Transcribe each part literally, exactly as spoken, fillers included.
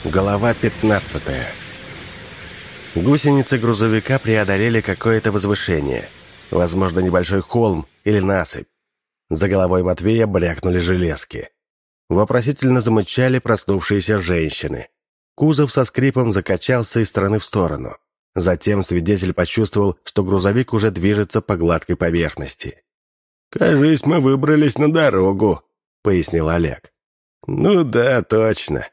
Глава пятнадцатая. Гусеницы грузовика преодолели какое-то возвышение, возможно, небольшой холм или насыпь. За головой Матвея брякнули железки. Вопросительно замычали проснувшиеся женщины. Кузов со скрипом закачался из стороны в сторону. Затем свидетель почувствовал, что грузовик уже движется по гладкой поверхности. «Кажись, мы выбрались на дорогу», — пояснил Олег. «Ну да, точно.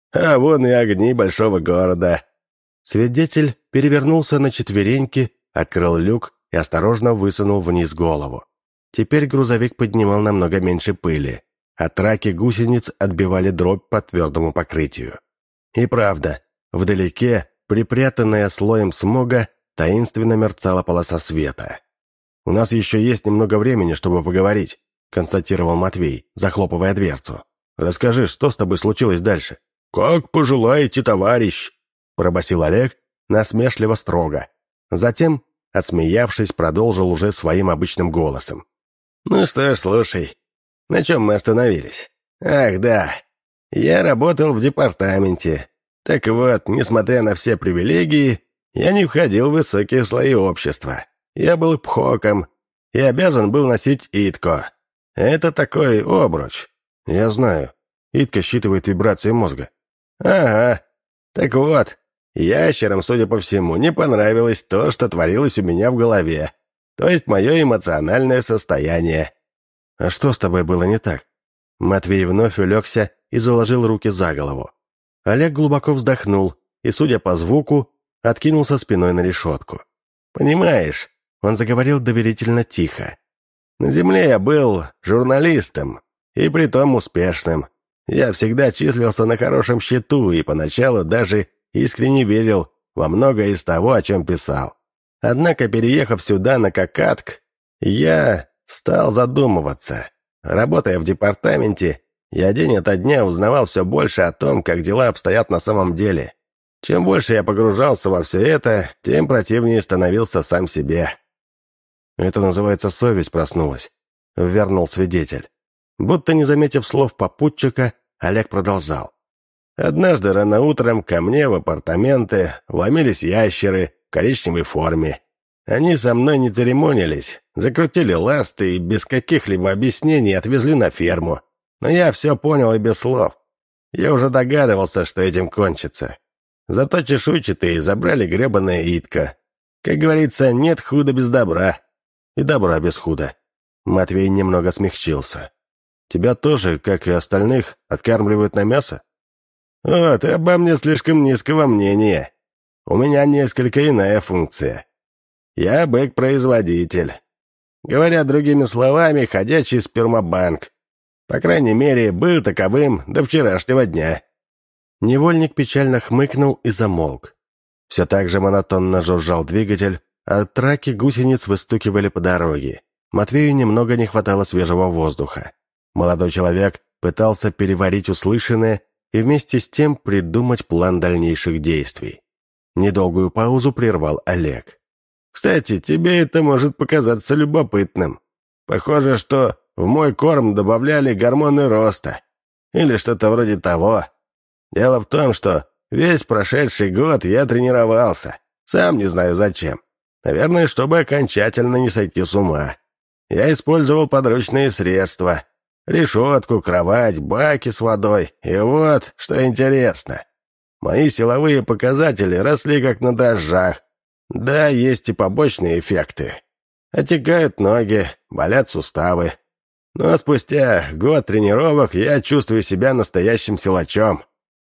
А вон и огни большого города». Свидетель перевернулся на четвереньки, открыл люк и осторожно высунул вниз голову. Теперь грузовик поднимал намного меньше пыли, а траки гусениц отбивали дробь по твердому покрытию. И правда, вдалеке, припрятанная слоем смога, таинственно мерцала полоса света. «У нас еще есть немного времени, чтобы поговорить», — констатировал Матвей, захлопывая дверцу. «Расскажи, что с тобой случилось дальше?» «Как пожелаете, товарищ», — пробасил Олег насмешливо строго. Затем, отсмеявшись, продолжил уже своим обычным голосом. «Ну что ж, слушай, на чем мы остановились? Ах, да, я работал в департаменте. Так вот, несмотря на все привилегии, я не входил в высокие слои общества. Я был пхоком и обязан был носить итко. Это такой обруч». «Я знаю. Итко считывает вибрации мозга». «Ага. Так вот, ящерам, судя по всему, не понравилось то, что творилось у меня в голове. То есть мое эмоциональное состояние». «А что с тобой было не так?» Матвей вновь улегся и заложил руки за голову. Олег глубоко вздохнул и, судя по звуку, откинулся спиной на решетку. «Понимаешь», — он заговорил доверительно тихо, «на земле я был журналистом, и притом успешным. Я всегда числился на хорошем счету и поначалу даже искренне верил во многое из того, о чем писал. Однако, переехав сюда на Кокатк, я стал задумываться. Работая в департаменте, я день ото дня узнавал все больше о том, как дела обстоят на самом деле. Чем больше я погружался во все это, тем противнее становился сам себе». «Это называется, совесть проснулась», — вернул свидетель. Будто не заметив слов попутчика, Олег продолжал. «Однажды рано утром ко мне в апартаменты вломились ящеры в коричневой форме. Они со мной не церемонились, закрутили ласты и без каких-либо объяснений отвезли на ферму. Но я все понял и без слов. Я уже догадывался, что этим кончится. Зато чешуйчатые забрали гребаное итко. Как говорится, нет худа без добра». «И добра без худа». Матвей немного смягчился. «Тебя тоже, как и остальных, откармливают на мясо?» «О, ты обо мне слишком низкого мнения. У меня несколько иная функция. Я бык-производитель. Говоря другими словами, ходячий спермобанк. По крайней мере, был таковым до вчерашнего дня». Невольник печально хмыкнул и замолк. Все так же монотонно жужжал двигатель, а траки гусениц выстукивали по дороге. Матвею немного не хватало свежего воздуха. Молодой человек пытался переварить услышанное и вместе с тем придумать план дальнейших действий. Недолгую паузу прервал Олег. «Кстати, тебе это может показаться любопытным. Похоже, что в мой корм добавляли гормоны роста. Или что-то вроде того. Дело в том, что весь прошедший год я тренировался. Сам не знаю зачем. Наверное, чтобы окончательно не сойти с ума. Я использовал подручные средства. Решетку, кровать, баки с водой. И вот, что интересно. Мои силовые показатели росли как на дрожжах. Да, есть и побочные эффекты. Отекают ноги, болят суставы. Но спустя год тренировок я чувствую себя настоящим силачом».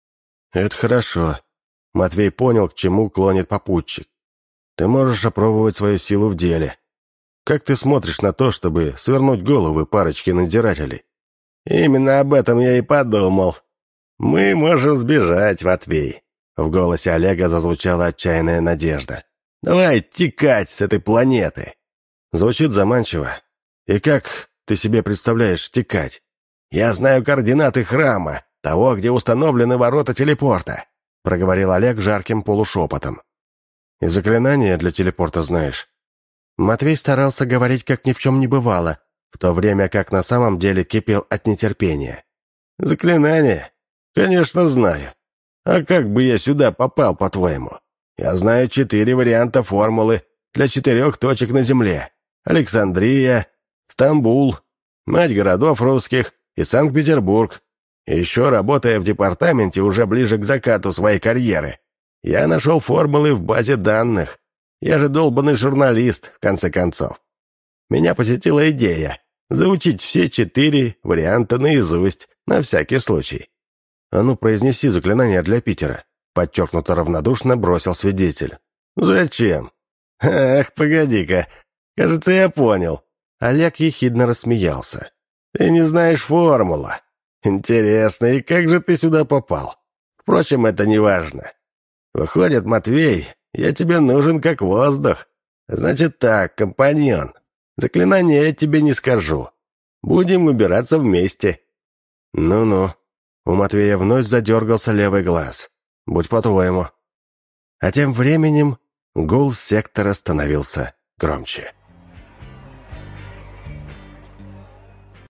«Это хорошо». Матвей понял, к чему клонит попутчик. «Ты можешь опробовать свою силу в деле. Как ты смотришь на то, чтобы свернуть головы парочки надзирателей?» «Именно об этом я и подумал. Мы можем сбежать, Матвей». В голосе Олега зазвучала отчаянная надежда. «Давай текать с этой планеты». Звучит заманчиво. И как ты себе представляешь текать? «Я знаю координаты храма, того, где установлены ворота телепорта», проговорил Олег жарким полушепотом. «И заклинания для телепорта знаешь?» Матвей старался говорить, как ни в чем не бывало, в то время как на самом деле кипел от нетерпения. «Заклинания? Конечно, знаю. А как бы я сюда попал, по-твоему? Я знаю четыре варианта формулы для четырех точек на Земле. Александрия, Стамбул, мать городов русских и Санкт-Петербург. Еще работая в департаменте уже ближе к закату своей карьеры, я нашел формулы в базе данных. Я же долбанный журналист, в конце концов. Меня посетила идея заучить все четыре варианта наизусть, на всякий случай. «А ну, произнеси заклинание для Питера», — подчеркнуто равнодушно бросил свидетель. «Зачем? Ах, погоди-ка, кажется, я понял». Олег ехидно рассмеялся. «Ты не знаешь формулу. Интересно, и как же ты сюда попал? Впрочем, это не важно. Выходит, Матвей, я тебе нужен как воздух. Значит так, компаньон, заклинание я тебе не скажу. Будем убираться вместе». «Ну-ну». У Матвея вновь задергался левый глаз. «Будь по-твоему». А тем временем гул сектора становился громче.